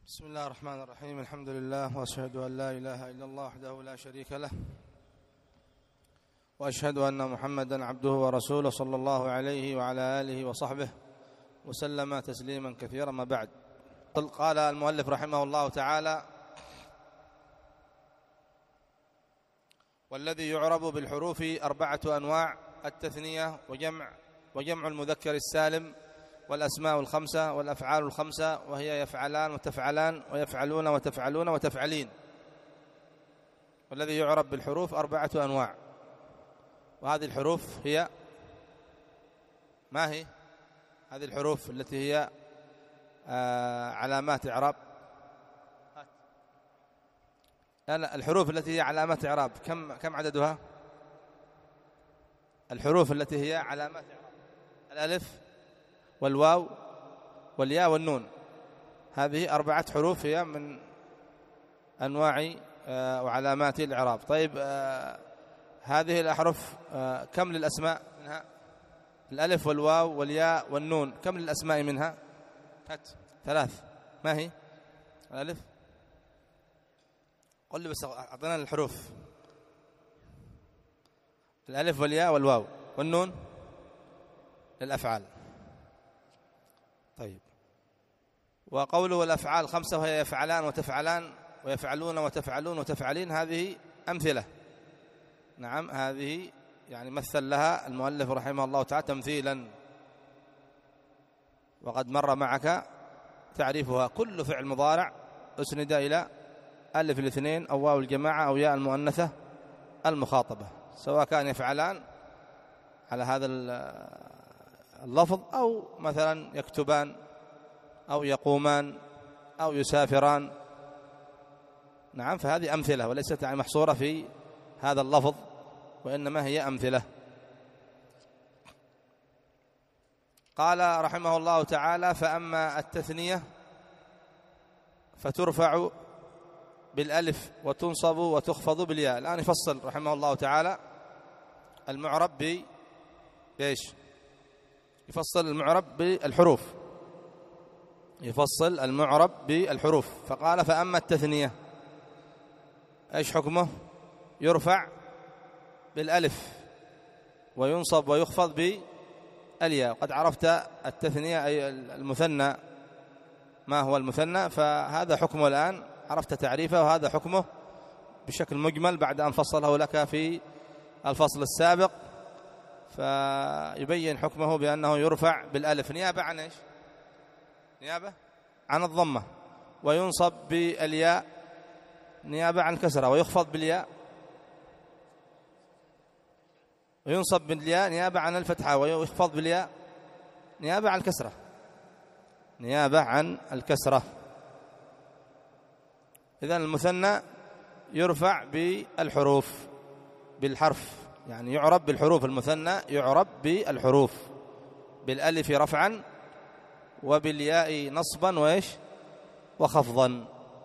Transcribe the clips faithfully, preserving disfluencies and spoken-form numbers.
بسم الله الرحمن الرحيم. الحمد لله وأشهد أن لا إله إلا الله وحده لا شريك له، وأشهد أن محمدا عبده ورسوله صلى الله عليه وعلى آله وصحبه وسلم تسليما كثيرا. ما بعد، قال المؤلف رحمه الله تعالى: والذي يعرب بالحروف أربعة أنواع: التثنية وجمع وجمع المذكر السالم، والأسماء الخمسة، والأفعال الخمسة، وهي يفعلان وتفعلان ويفعلون وتفعلون وتفعلين. والذي يعرب بالحروف أربعة أنواع، وهذه الحروف هي ما هي؟ هذه الحروف التي هي آه علامات إعراب. لا لا الحروف التي هي علامات إعراب كم كم عددها؟ الحروف التي هي علامات إعراب: الألف والواو والياء والنون. هذه أربعة حروف هي من أنواع آه وعلامات الإعراب. طيب، آه هذه الأحرف آه كم للأسماء منها؟ الألف والواو والياء والنون، كم للأسماء منها؟ هات ثلاث. ما هي؟ الألف، قل لي بس، أعطينا الحروف: الألف والياء والواو والنون للأفعال. طيب، وقوله الأفعال خمسة وهي يفعلان وتفعلان ويفعلون وتفعلون وتفعلين، هذه أمثلة. نعم، هذه يعني مثل لها المؤلف رحمه الله تعالى تمثيلا، وقد مر معك تعريفها: كل فعل مضارع أسند إلى ألف الاثنين أو واو الجماعة أو ياء المؤنثة المخاطبة، سواء كان يفعلان على هذا اللفظ، أو مثلا يكتبان أو يقومان أو يسافران. نعم، فهذه أمثلة وليست يعني محصورة في هذا اللفظ، وإنما هي أمثلة. قال رحمه الله تعالى: فأما التثنية فترفع بالألف وتنصب وتخفض بالياء. الآن يفصل رحمه الله تعالى المعرب ب بإيش؟ يفصل المعرب بالحروف، يفصل المعرب بالحروف. فقال: فأما التثنية إيش حكمه؟ يرفع بالألف وينصب ويخفض بالياء. قد عرفت التثنية أي المثنى، ما هو المثنى، فهذا حكمه الآن، عرفت تعريفه، وهذا حكمه بشكل مجمل بعد أن فصله لك في الفصل السابق. فيبين حكمه بأنه يرفع بالألف نيابة عن إيش؟ نيابة عن الضمة، وينصب بالياء نيابة عن الكسرة، ويخفض بالياء وينصب بالياء نيابة عن الفتحة، ويخفض بالياء نيابة عن الكسرة، نيابة عن الكسرة. إذن المثنى يرفع بالحروف، بالحرف، يعني يعرب بالحروف. المثنى يعرب بالحروف، بالألف رفعا وبالياء نصبا وإيش وخفضا.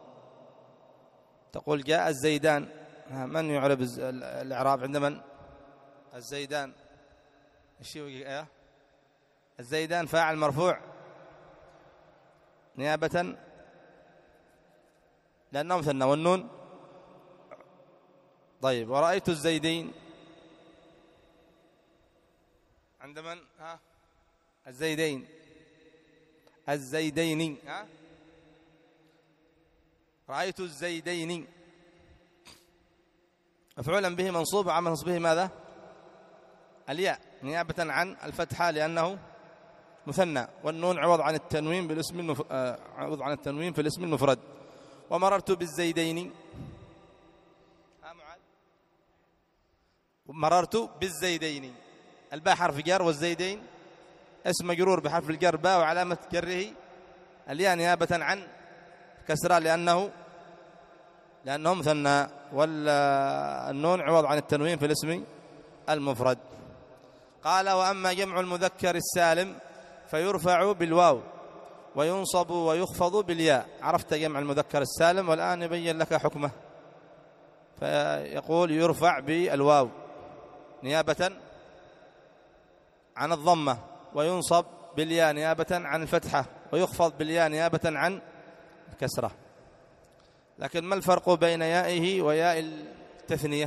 تقول: جاء الزيدان. من يعرب الإعراب عند من؟ الزيدان. الشيء الزيدان فاعل مرفوع نيابة لأنه مثنى، والنون. طيب، ورأيت الزيدين عند من؟ ها الزيدين، الزيدين. ها رأيت الزيدين مفعولا به منصوب، وعمل نصبه ماذا؟ الياء نيابة عن الفتحة لأنه مثنى، والنون عوض عن التنوين بالاسم المف... آه... عوض عن التنوين في الاسم المفرد. ومررت بالزيدين. ها معاذ، مررت بالزيدين، الباء حرف جر، والزيدين اسم مجرور بحرف الجر باء، وعلامة جره الياء نيابة عن كسرة لأنه لأنه مثنى، والنون عوض عن التنوين في الاسم المفرد. قال: وأما جمع المذكر السالم فيرفع بالواو وينصب ويخفض بالياء. عرفت جمع المذكر السالم، والآن يبين لك حكمه. فيقول: يرفع بالواو نيابة عن الضمة، وينصب بالياء نيابة عن الفتحة، ويخفض بالياء نيابة عن كسرة. لكن ما الفرق بين يائه وياء التثنية؟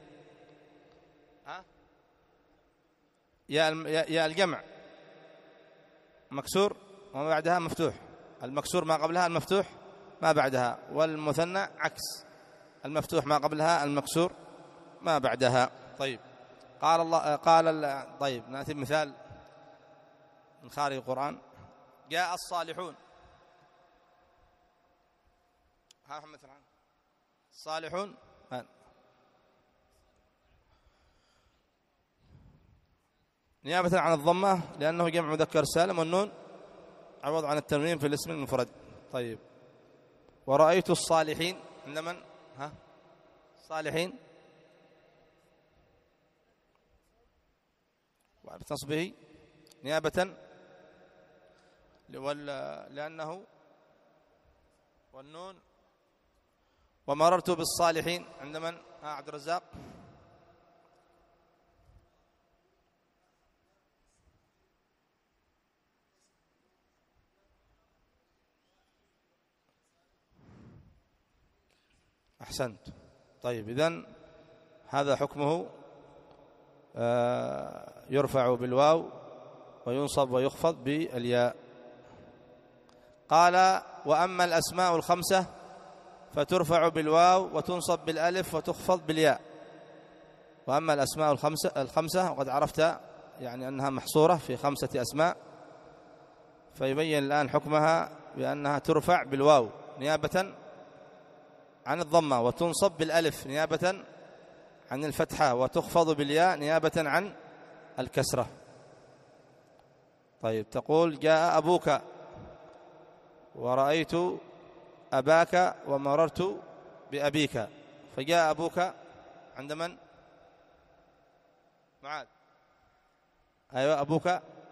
ها؟ ياء الجمع مكسور وما بعدها مفتوح، المكسور ما قبلها المفتوح ما بعدها، والمثنى عكس، المفتوح ما قبلها المكسور ما بعدها. طيب قال الله قال طيب نأتي بمثال من خارج القرآن. جاء الصالحون، ها محمد فرحان، الصالحون نيابة عن الضمة لأنه جمع مذكر سالم، والنون عوض عن التنوين في الاسم المفرد. طيب ورأيت الصالحين عند من؟ ها الصالحين بنصبه نيابة لأنه والنون. ومررت بالصالحين عند من؟ ها عبد الرزاق. أحسنت. طيب إذن هذا حكمه يرفع بالواو وينصب ويخفض بالياء. قال وأما الأسماء الخمسة فترفع بالواو وتنصب بالألف وتخفض بالياء. وأما الأسماء الخمسة, الخمسة وقد عرفت يعني أنها محصورة في خمسة أسماء، فيبين الآن حكمها بأنها ترفع بالواو نيابة عن الضمة، وتنصب بالألف نيابة عن الفتحة، وتخفض بالياء نيابة عن الكسرة. طيب تقول جاء أبوك ورأيت أباك ومررت بأبيك، فجاء أبوك عند من؟ معاذ. أيوة أبوك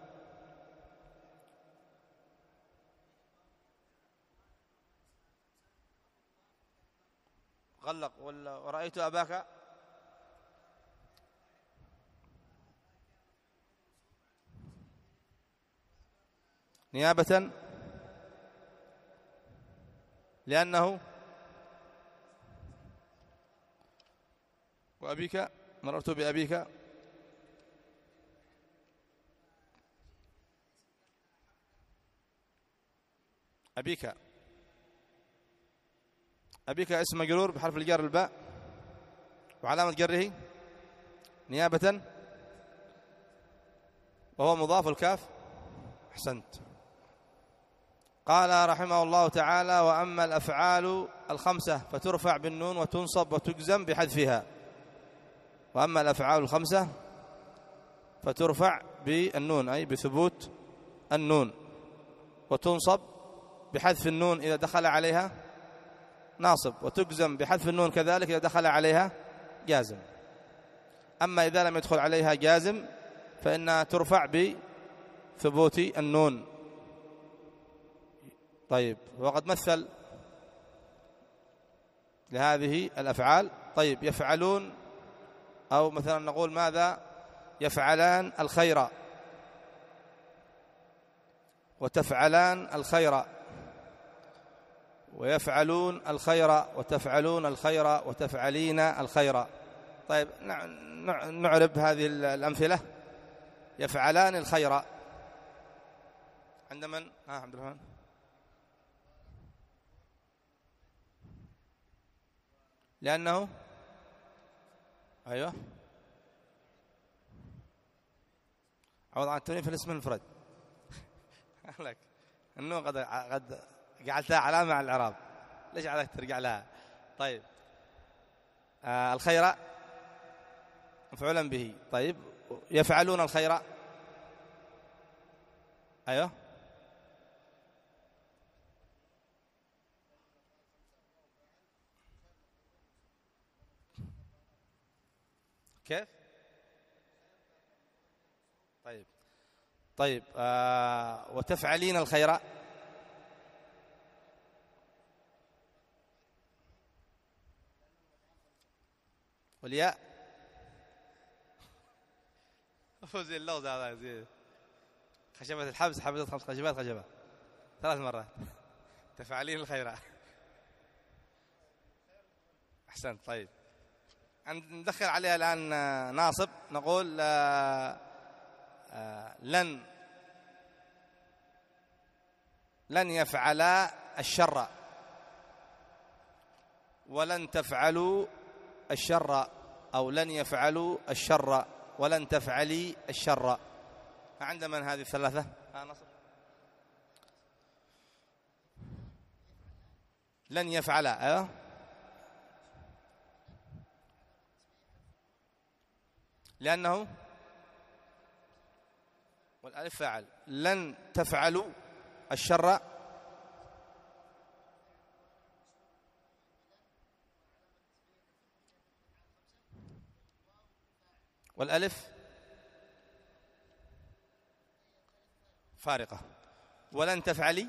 غلق. ورأيت أباك نيابة لأنه وأبيك مررت بأبيك أبيك أبيك اسم مجرور بحرف الجر الباء وعلامة جره نيابة وهو مضاف الكاف. أحسنت. قال رحمه الله تعالى وأما الأفعال الخمسة فترفع بالنون وتنصب وتجزم بحذفها. وأما الأفعال الخمسة فترفع بالنون أي بثبوت النون، وتنصب بحذف النون إذا دخل عليها ناصب، وتجزم بحذف النون كذلك إذا دخل عليها جازم. أما إذا لم يدخل عليها جازم فإنها ترفع بثبوت النون. طيب وقد مثل لهذه الأفعال. طيب يفعلون، أو مثلا نقول ماذا؟ يفعلان الخير وتفعلان الخير، ويفعلون الخير وتفعلون الخير وتفعلين الخير. طيب نعرب هذه الأمثلة. يفعلان الخير عند من؟ ها عبد الرحمن. لأنه أيوه عوض عن التنوين في الاسم المفرد. لك أنه قد قد جعلتها علامة على الإعراب، ليش عليك ترجع لها؟ طيب آه الخير مفعولا به. طيب يفعلون الخير أيوه كيف؟ طيب طيب آه وتفعلين الخير والياء فوزي اللوز هذا زي خشبة الحبس، حبست خمس خشبات خشبة ثلاث مرات تفعلين الخيرات. أحسنت. طيب ندخل عليها الآن ناصب، نقول آآ آآ لن لن يفعلا الشر ولن تفعلوا الشر، أو لن يفعلوا الشر ولن تفعلي الشر. عند من هذه الثلاثة؟ ها نصر. لن يفعلا. أيوه لأنه والألف فاعل. لن تفعلوا الشر والألف فارقة. ولن تفعلي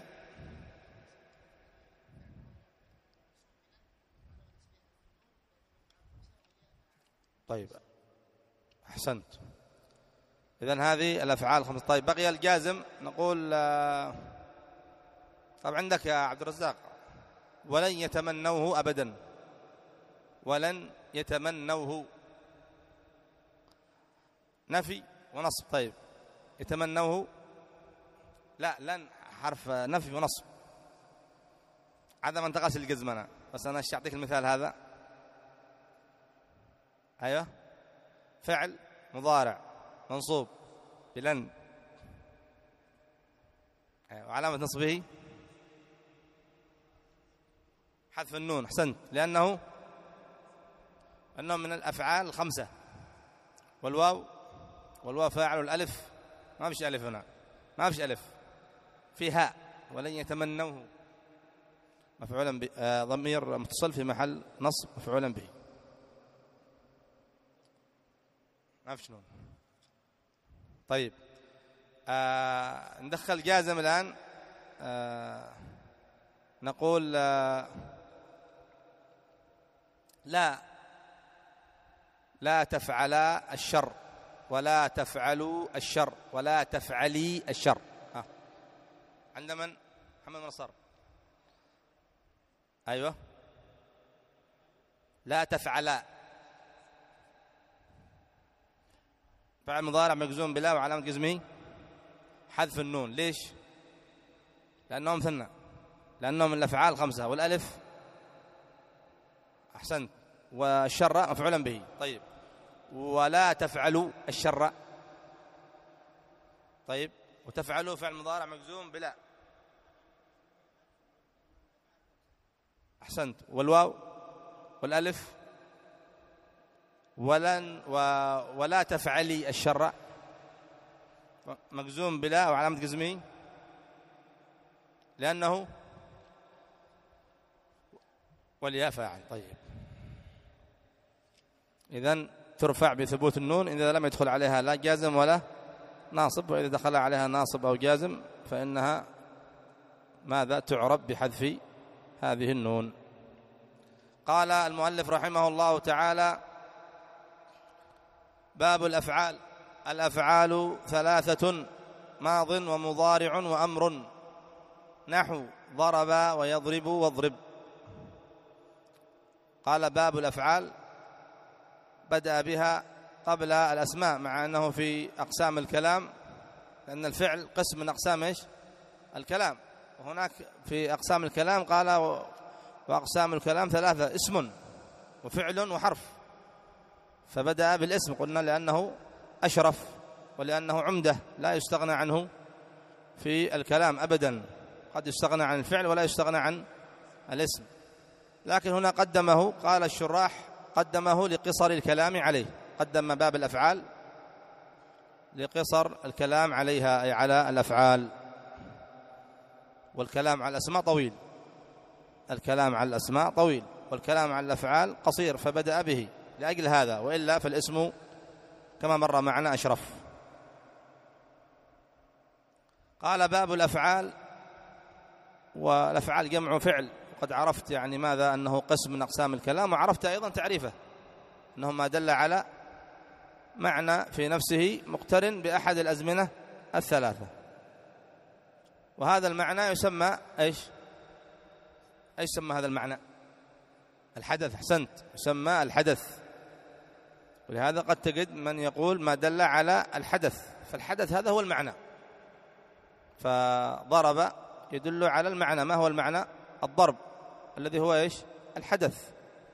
طيب أحسنت. إذن هذه الأفعال خمسة. طيب بقي الجازم، نقول طب عندك يا عبد الرزاق ولن يتمنوه أبدا، ولن يتمنوه نفي ونصب. طيب يتمنوه لا، لن حرف نفي ونصب، عدم انتقاص الجزمنا. بس أنا أعطيك المثال هذا. أيوه فعل مضارع منصوب بلن، أيوه وعلامة نصبه حذف النون. أحسنت. لأنه أنه من الأفعال الخمسة، والواو والواو فاعل، والألف ما فيش ألف هنا، ما فيش ألف، في هاء. ولن يتمنوه مفعولا به، آه ضمير متصل في محل نصب مفعولا به، ما فيش نون. طيب آه ندخل جازم الآن. آه نقول آه لا لا تفعلا الشر ولا تفعلوا الشر ولا تفعلي الشر. ها عند من؟ محمد نصر. أيوة لا تفعلا فعل مضارع مجزوم بلا وعلامة جزمه حذف النون. ليش؟ لأنهم مثنى، لأنهم من الأفعال خمسة، والألف أحسنت، والشر مفعولا به. طيب ولا تفعلوا الشر. طيب وتفعلوا فعل مضارع مجزوم بلا. أحسنت. والواو والألف ولن و ولا تفعلي الشر مجزوم بلا وعلامة جزمه لأنه والياء فاعل. طيب إذن ترفع بثبوت النون إذا لم يدخل عليها لا جازم ولا ناصب، وإذا دخل عليها ناصب أو جازم فإنها ماذا؟ تعرب بحذف هذه النون. قال المؤلف رحمه الله تعالى: باب الأفعال. الأفعال ثلاثة: ماض ومضارع وأمر، نحو ضرب ويضرب واضرب. قال باب الأفعال، بدأ بها قبل الأسماء، مع أنه في أقسام الكلام، لأن الفعل قسم من أقسام إيش؟ الكلام. وهناك في أقسام الكلام قال وأقسام الكلام ثلاثة: اسم وفعل وحرف. فبدأ بالاسم، قلنا لأنه أشرف ولأنه عمدة لا يستغنى عنه في الكلام أبدا. قد يستغنى عن الفعل ولا يستغنى عن الاسم، لكن هنا قدمه، قال الشراح قدمه لقصر الكلام عليه. قدم باب الأفعال لقصر الكلام عليها، أي على الأفعال. والكلام على الأسماء طويل، الكلام على الأسماء طويل والكلام على الأفعال قصير، فبدأ به لأجل هذا، وإلا فالاسم كما مر معنا أشرف. قال باب الأفعال. والأفعال جمع فعل، وقد عرفت يعني ماذا؟ أنه قسم من أقسام الكلام، وعرفت أيضا تعريفه أنه ما دل على معنى في نفسه مقترن بأحد الأزمنة الثلاثة، وهذا المعنى يسمى إيش؟ ايش يسمى هذا المعنى؟ الحدث. احسنت، يسمى الحدث. ولهذا قد تجد من يقول ما دل على الحدث، فالحدث هذا هو المعنى. فضرب يدل على المعنى. ما هو المعنى؟ الضرب الذي هو ايش؟ الحدث.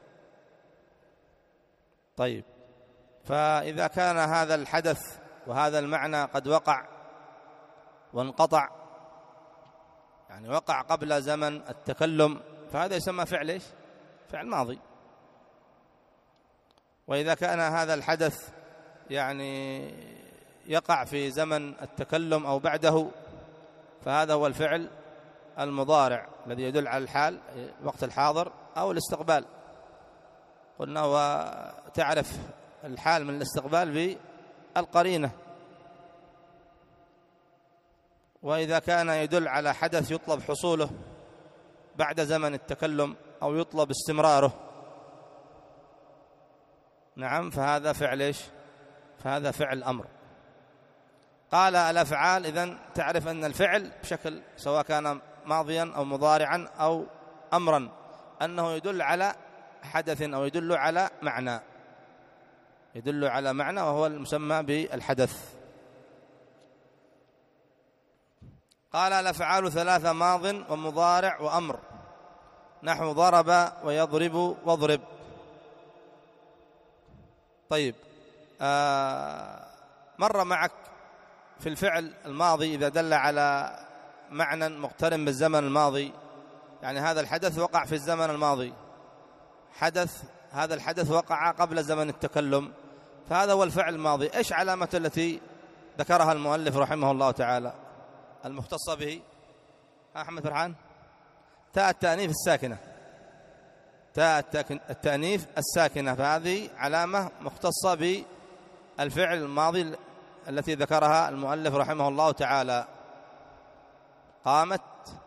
طيب، فإذا كان هذا الحدث وهذا المعنى قد وقع وانقطع، يعني وقع قبل زمن التكلم، فهذا يسمى فعل ايش؟ فعل ماضي. وإذا كان هذا الحدث يعني يقع في زمن التكلم أو بعده، فهذا هو الفعل المضارع الذي يدل على الحال، وقت الحاضر أو الاستقبال. قلنا وتعرف الحال من الاستقبال بالقرينة. وإذا كان يدل على حدث يطلب حصوله بعد زمن التكلم أو يطلب استمراره، نعم، فهذا فعل ايش؟ فهذا فعل أمر. قال الأفعال، إذن تعرف أن الفعل بشكل سواء كان ماضيا أو مضارعا أو أمرا أنه يدل على حدث أو يدل على معنى، يدل على معنى وهو المسمى بالحدث. قال الأفعال ثلاثة: ماض ومضارع وأمر، نحو ضرب ويضرب واضرب. طيب، آه مر معك في الفعل الماضي إذا دل على معنى مقترن بالزمن الماضي، يعني هذا الحدث وقع في الزمن الماضي، حدث هذا الحدث وقع قبل زمن التكلم، فهذا هو الفعل الماضي. إيش علامة التي ذكرها المؤلف رحمه الله تعالى المختصة به؟ أحمد فرحان، تاء التأنيث الساكنة، تاء التأنيث الساكنة، فهذه علامة مختصة بالفعل الماضي التي ذكرها المؤلف رحمه الله تعالى. قامت،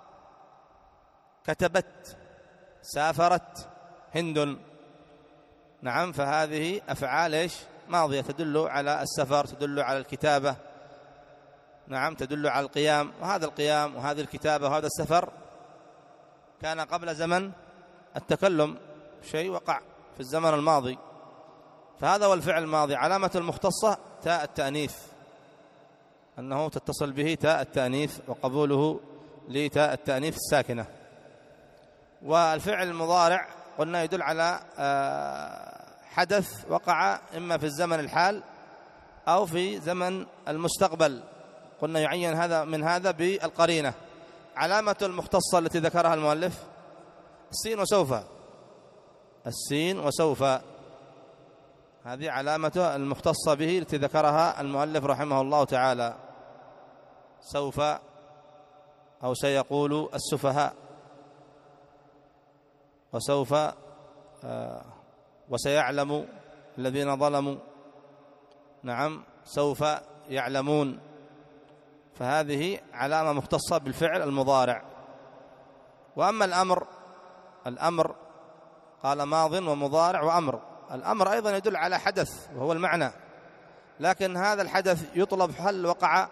كتبت، سافرت هند، نعم، فهذه أفعال إيش؟ ماضية تدل على السفر، تدل على الكتابة، نعم، تدل على القيام. وهذا القيام وهذه الكتابة وهذا السفر كان قبل زمن التكلم، شيء وقع في الزمن الماضي، فهذا هو الفعل الماضي. علامة المختصة تاء التأنيث، أنه تتصل به تاء التأنيث وقبوله لتاء التأنيث الساكنة. والفعل المضارع قلنا يدل على حدث وقع إما في الزمن الحال أو في زمن المستقبل، قلنا يعين هذا من هذا بالقرينة. علامة المختصة التي ذكرها المؤلف السين وسوف، السين وسوف، هذه علامة المختصة به التي ذكرها المؤلف رحمه الله تعالى. سوف أو سيقول السفهاء، وسوف آه وسيعلم الذين ظلموا، نعم، سوف يعلمون، فهذه علامة مختصة بالفعل المضارع. وأما الأمر، الأمر قال ماض ومضارع وأمر. الأمر أيضا يدل على حدث وهو المعنى، لكن هذا الحدث يطلب هل وقع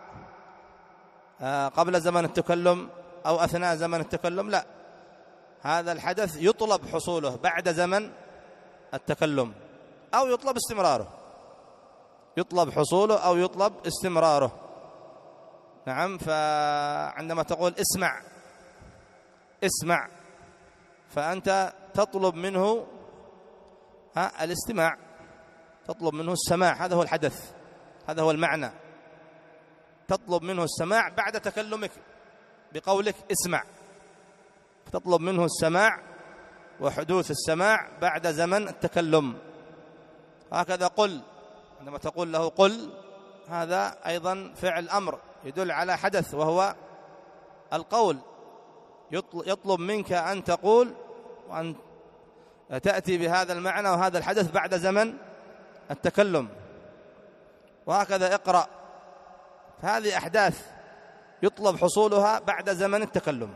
قبل زمن التكلم أو أثناء زمن التكلم؟ لا، هذا الحدث يطلب حصوله بعد زمن التكلم أو يطلب استمراره، يطلب حصوله أو يطلب استمراره، نعم. فعندما تقول اسمع، اسمع، فأنت تطلب منه ها الاستماع، تطلب منه السماع، هذا هو الحدث، هذا هو المعنى. تطلب منه السماع بعد تكلمك بقولك اسمع، تطلب منه السماع وحدوث السماع بعد زمن التكلم. هكذا قل، عندما تقول له قل، هذا أيضا فعل أمر يدل على حدث وهو القول، يطلب منك أن تقول وأن تأتي بهذا المعنى وهذا الحدث بعد زمن التكلم. وهكذا اقرأ، هذه أحداث يطلب حصولها بعد زمن التكلم.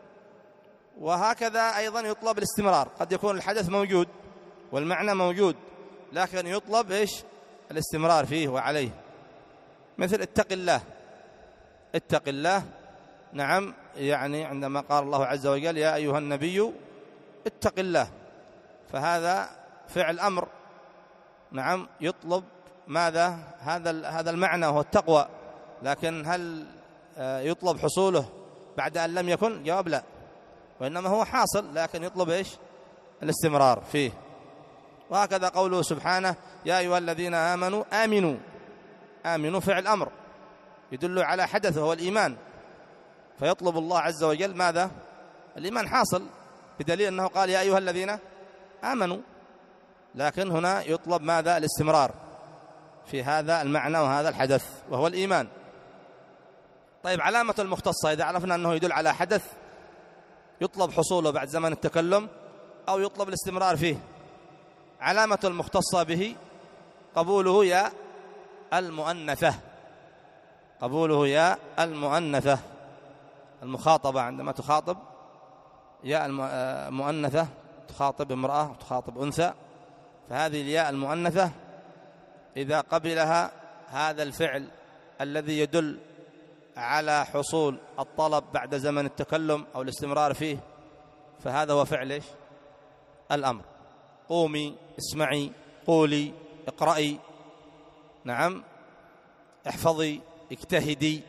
وهكذا أيضا يطلب الاستمرار، قد يكون الحدث موجود والمعنى موجود لكن يطلب إيش؟ الاستمرار فيه وعليه. مثل اتق الله، اتق الله، نعم، يعني عندما قال الله عز وجل يا أيها النبي اتق الله، فهذا فعل أمر. نعم يطلب ماذا؟ هذا هذا المعنى وهو التقوى، لكن هل يطلب حصوله بعد أن لم يكن؟ جواب لا، وإنما هو حاصل لكن يطلب إيش؟ الاستمرار فيه. وهكذا قوله سبحانه يا أيها الذين آمنوا آمنوا. آمنوا فعل أمر يدل على حدث وهو الإيمان، فيطلب الله عز وجل ماذا؟ الإيمان حاصل، بدليل أنه قال يا أيها الذين آمنوا، لكن هنا يطلب ماذا؟ الاستمرار في هذا المعنى وهذا الحدث وهو الإيمان. طيب علامة المختصة، إذا عرفنا أنه يدل على حدث يطلب حصوله بعد زمن التكلم أو يطلب الاستمرار فيه، علامة المختصة به قبوله يا المؤنثة، قبوله يا المؤنثة، المخاطبة عندما تخاطب يا المؤنثة، تخاطب امرأة تخاطب أنثى، فهذه الياء المؤنثة إذا قبلها هذا الفعل الذي يدل على حصول الطلب بعد زمن التكلم أو الاستمرار فيه، فهذا هو فعل إيش؟ الأمر. قومي، اسمعي، قولي، اقرأي، نعم احفظي، اجتهدي،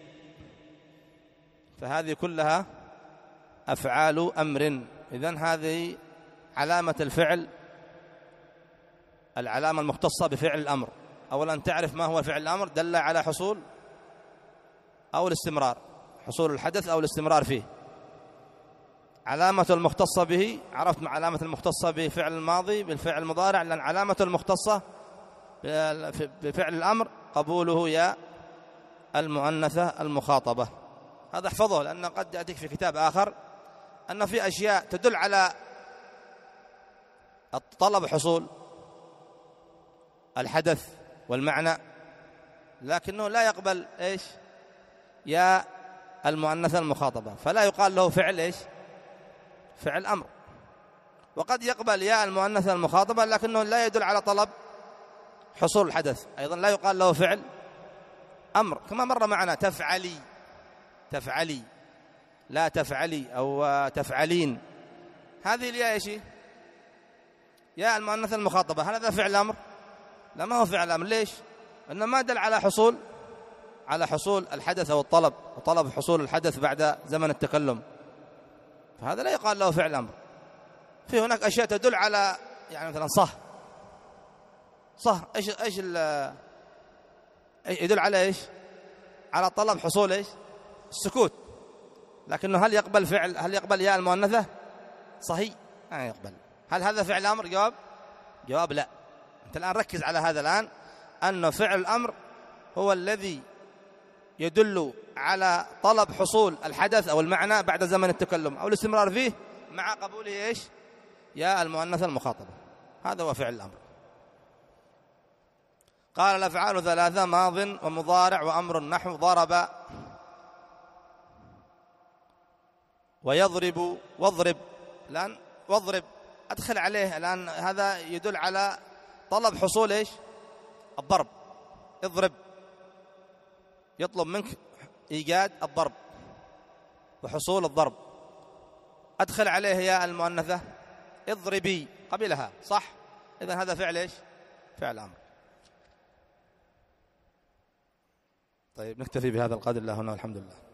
فهذه كلها أفعال أمر. إذن هذه علامة الفعل، العلامة المختصة بفعل الأمر. أولا تعرف ما هو فعل الأمر، دل على حصول أو الاستمرار، حصول الحدث أو الاستمرار فيه. علامة المختصة به، عرفت علامة المختصة بفعل الماضي بالفعل المضارع، لأن علامة المختصة بفعل الأمر قبوله يا المؤنثة المخاطبة. هذا احفظه، لأن قد يأتيك في كتاب آخر أن في أشياء تدل على الطلب حصول الحدث والمعنى، لكنه لا يقبل إيش؟ يا المؤنثة المخاطبة، فلا يقال له فعل إيش؟ فعل أمر. وقد يقبل يا المؤنثة المخاطبة لكنه لا يدل على طلب حصول الحدث، أيضا لا يقال له فعل أمر. كما مر معنا تفعلي، تفعلي، لا تفعلي أو تفعلين، هذه الياء إيش؟ يا المؤنثة المخاطبة، هل هذا فعل أمر؟ لا، ما هو فعل أمر. ليش؟ لأنه ما دل على حصول على حصول الحدث أو الطلب، وطلب حصول الحدث بعد زمن التكلم، فهذا لا يقال له فعل أمر. في هناك أشياء تدل على، يعني مثلا صح، صح إيش إيش يدل على إيش؟ على طلب حصول إيش؟ السكوت، لكنه هل يقبل فعل، هل يقبل يا المؤنثة صحيح؟ ما يقبل. هل هذا فعل أمر؟ جواب جواب لا. أنت الآن ركز على هذا الآن، أن فعل الأمر هو الذي يدل على طلب حصول الحدث أو المعنى بعد زمن التكلم أو الاستمرار فيه مع قبوله إيش؟ يا المؤنثة المخاطبة، هذا هو فعل الأمر. قال الأفعال ثلاثة: ماض ومضارع وأمر، نحو ضرب ويضرب واضرب. الآن واضرب أدخل عليه، الآن هذا يدل على طلب حصول إيش؟ الضرب. اضرب يطلب منك إيجاد الضرب وحصول الضرب، أدخل عليه يا المؤنثة اضربي قبلها، صح؟ إذن هذا فعل إيش؟ فعل أمر. طيب نكتفي بهذا القدر، الله هنا والحمد لله.